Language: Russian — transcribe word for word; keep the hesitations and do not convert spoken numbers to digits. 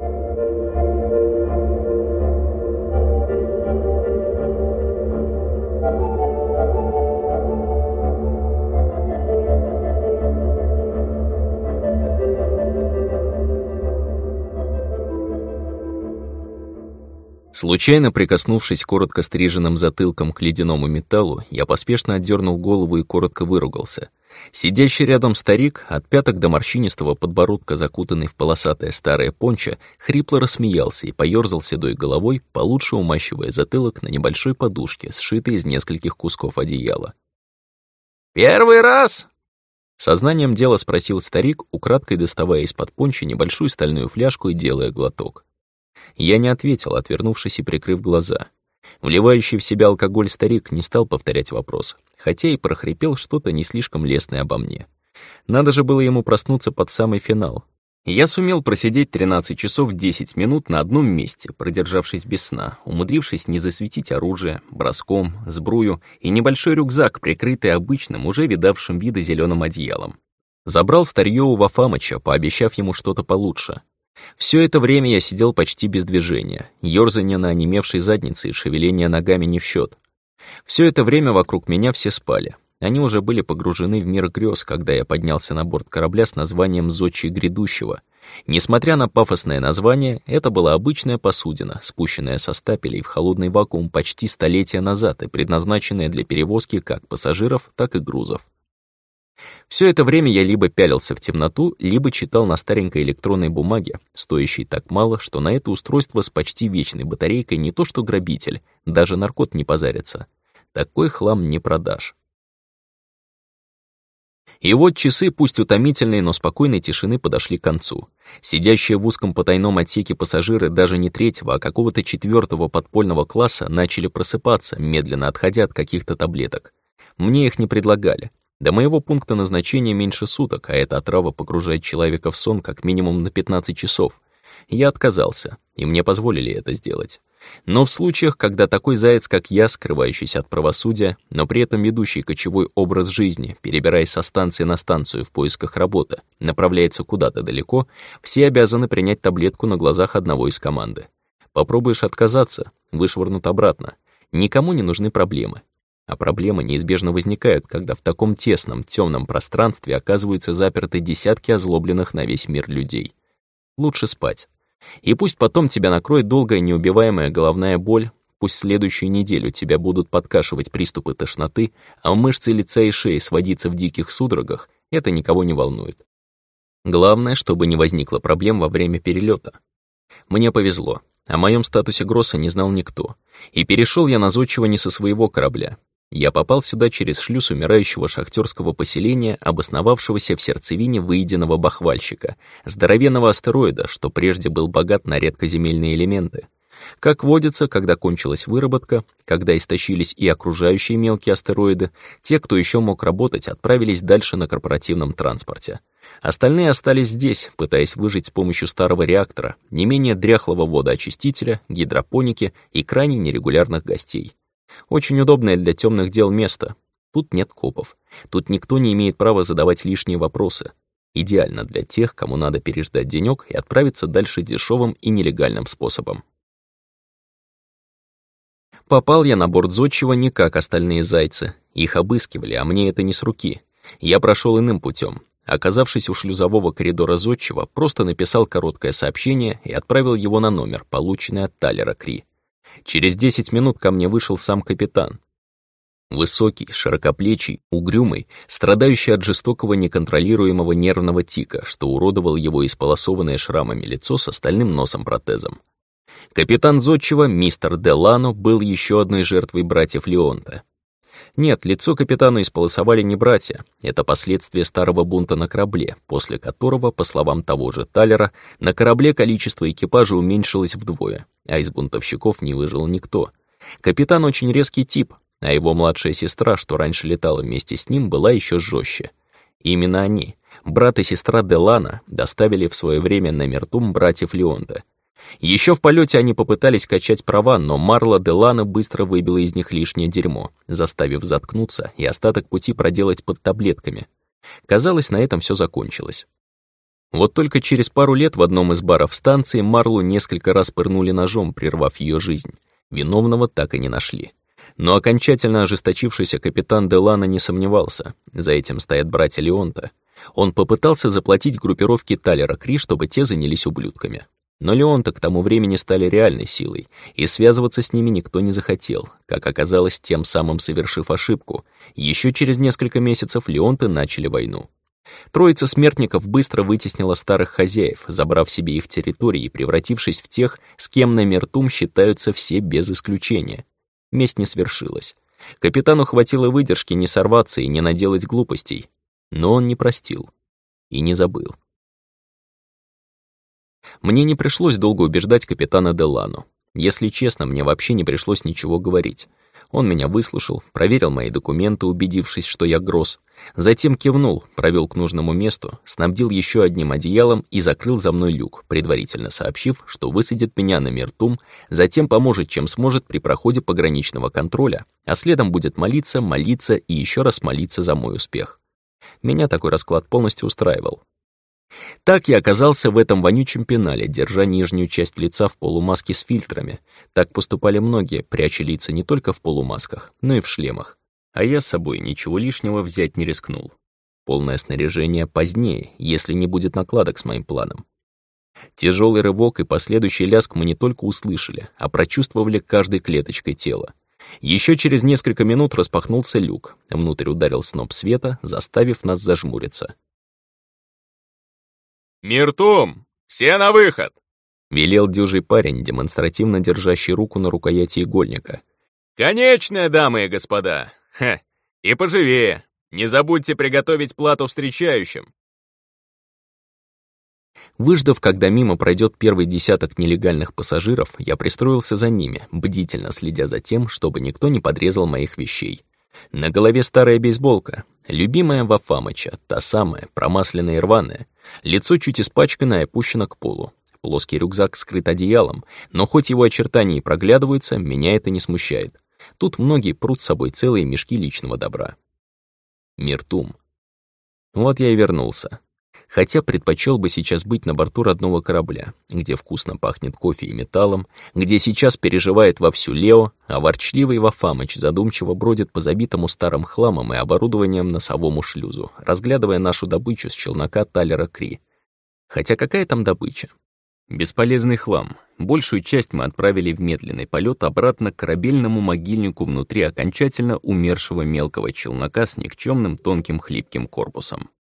Случайно прикоснувшись коротко стриженным затылком к ледяному металлу, я поспешно отдернул голову и коротко выругался. Сидящий рядом старик, от пяток до морщинистого подбородка, закутанный в полосатое старое пончо, хрипло рассмеялся и поёрзал седой головой, получше умащивая затылок на небольшой подушке, сшитой из нескольких кусков одеяла. «Первый раз?» Сознанием дела спросил старик, украдкой доставая из-под пончо небольшую стальную фляжку и делая глоток. Я не ответил, отвернувшись и прикрыв глаза. Вливающий в себя алкоголь старик не стал повторять вопрос, хотя и прохрипел что-то не слишком лестное обо мне. Надо же было ему проснуться под самый финал. Я сумел просидеть тринадцать часов десять минут на одном месте, продержавшись без сна, умудрившись не засветить оружие, броском, сбрую и небольшой рюкзак, прикрытый обычным, уже видавшим вида зеленым одеялом. Забрал старьё у Вафамыча, пообещав ему что-то получше. Все это время я сидел почти без движения, ёрзанье на онемевшей заднице и шевеление ногами не в счет. Все это время вокруг меня все спали. Они уже были погружены в мир грез, когда я поднялся на борт корабля с названием «Зодчий грядущего». Несмотря на пафосное название, это была обычная посудина, спущенная со стапелей в холодный вакуум почти столетия назад и предназначенная для перевозки как пассажиров, так и грузов. Все это время я либо пялился в темноту, либо читал на старенькой электронной бумаге, стоящей так мало, что на это устройство с почти вечной батарейкой не то что грабитель, даже наркот не позарится. Такой хлам не продашь. И вот часы, пусть утомительные, но спокойной тишины подошли к концу. Сидящие в узком потайном отсеке пассажиры даже не третьего, а какого-то четвертого подпольного класса начали просыпаться, медленно отходя от каких-то таблеток. Мне их не предлагали. До моего пункта назначения меньше суток, а эта отрава погружает человека в сон как минимум на пятнадцать часов. Я отказался, и мне позволили это сделать. Но в случаях, когда такой заяц, как я, скрывающийся от правосудия, но при этом ведущий кочевой образ жизни, перебираясь со станции на станцию в поисках работы, направляется куда-то далеко, все обязаны принять таблетку на глазах одного из команды. Попробуешь отказаться — вышвырнут обратно. Никому не нужны проблемы. А проблемы неизбежно возникают, когда в таком тесном, темном пространстве оказываются заперты десятки озлобленных на весь мир людей. Лучше спать. И пусть потом тебя накроет долгая неубиваемая головная боль, пусть следующую неделю тебя будут подкашивать приступы тошноты, а мышцы лица и шеи сводиться в диких судорогах, это никого не волнует. Главное, чтобы не возникло проблем во время перелета. Мне повезло. О моем статусе Гросса не знал никто. И перешел я на зодчего не со своего корабля. Я попал сюда через шлюз умирающего шахтерского поселения, обосновавшегося в сердцевине выеденного бахвальщика, здоровенного астероида, что прежде был богат на редкоземельные элементы. Как водится, когда кончилась выработка, когда истощились и окружающие мелкие астероиды, те, кто еще мог работать, отправились дальше на корпоративном транспорте. Остальные остались здесь, пытаясь выжить с помощью старого реактора, не менее дряхлого водоочистителя, гидропоники и крайне нерегулярных гостей. Очень удобное для темных дел место. Тут нет копов. Тут никто не имеет права задавать лишние вопросы. Идеально для тех, кому надо переждать денёк и отправиться дальше дешевым и нелегальным способом. Попал я на борт зодчего не как остальные зайцы. Их обыскивали, а мне это не с руки. Я прошел иным путем. Оказавшись у шлюзового коридора зодчего, просто написал короткое сообщение и отправил его на номер, полученный от Талера Кри. Через десять минут ко мне вышел сам капитан. Высокий, широкоплечий, угрюмый, страдающий от жестокого неконтролируемого нервного тика, что уродовал его исполосованное шрамами лицо с остальным носом-протезом. Капитан зодчего, мистер Делано, был еще одной жертвой братьев Леонта. Нет, лицо капитана исполосовали не братья, это последствия старого бунта на корабле, после которого, по словам того же Талера, на корабле количество экипажа уменьшилось вдвое, а из бунтовщиков не выжил никто. Капитан очень резкий тип, а его младшая сестра, что раньше летала вместе с ним, была еще жестче. Именно они, брат и сестра Делано, доставили в свое время на Мертум братьев Леонта. Еще в полете они попытались качать права, но Марла Делано быстро выбила из них лишнее дерьмо, заставив заткнуться и остаток пути проделать под таблетками. Казалось, на этом все закончилось. Вот только через пару лет в одном из баров станции Марлу несколько раз пырнули ножом, прервав ее жизнь. Виновного так и не нашли. Но окончательно ожесточившийся капитан Делано не сомневался. За этим стоят братья Леонта. Он попытался заплатить группировке Талера Кри, чтобы те занялись ублюдками. Но Леонта к тому времени стали реальной силой, и связываться с ними никто не захотел, как оказалось, тем самым совершив ошибку. Еще через несколько месяцев Леонты начали войну. Троица смертников быстро вытеснила старых хозяев, забрав себе их территории и превратившись в тех, с кем на Миртум считаются все без исключения. Месть не свершилась. Капитану хватило выдержки не сорваться и не наделать глупостей. Но он не простил и не забыл. Мне не пришлось долго убеждать капитана Делано. Если честно, мне вообще не пришлось ничего говорить. Он меня выслушал, проверил мои документы, убедившись, что я Гросс. Затем кивнул, провел к нужному месту, снабдил еще одним одеялом и закрыл за мной люк, предварительно сообщив, что высадит меня на Миртум, затем поможет, чем сможет при проходе пограничного контроля, а следом будет молиться, молиться и еще раз молиться за мой успех. Меня такой расклад полностью устраивал. Так я оказался в этом вонючем пенале, держа нижнюю часть лица в полумаске с фильтрами. Так поступали многие, пряча лица не только в полумасках, но и в шлемах. А я с собой ничего лишнего взять не рискнул. Полное снаряжение позднее, если не будет накладок с моим планом. Тяжелый рывок и последующий лязг мы не только услышали, а прочувствовали каждой клеточкой тела. Еще через несколько минут распахнулся люк, внутрь ударил сноп света, заставив нас зажмуриться. «Миртум! Все на выход!» — велел дюжий парень, демонстративно держащий руку на рукояти игольника. «Конечная, дамы и господа! Ха! И поживее! Не забудьте приготовить плату встречающим!» Выждав, когда мимо пройдет первый десяток нелегальных пассажиров, я пристроился за ними, бдительно следя за тем, чтобы никто не подрезал моих вещей. На голове старая бейсболка, любимая Вафамыча, та самая, промасленная и рваная. Лицо чуть испачканное и опущено к полу. Плоский рюкзак скрыт одеялом, но хоть его очертания и проглядываются, меня это не смущает. Тут многие прут с собой целые мешки личного добра. Миртум. Вот я и вернулся. Хотя предпочел бы сейчас быть на борту родного корабля, где вкусно пахнет кофе и металлом, где сейчас переживает вовсю Лео, а ворчливый Вафамыч задумчиво бродит по забитому старым хламом и оборудованием носовому шлюзу, разглядывая нашу добычу с челнока Талера Кри. Хотя какая там добыча? Бесполезный хлам. Большую часть мы отправили в медленный полет обратно к корабельному могильнику внутри окончательно умершего мелкого челнока с никчемным тонким хлипким корпусом.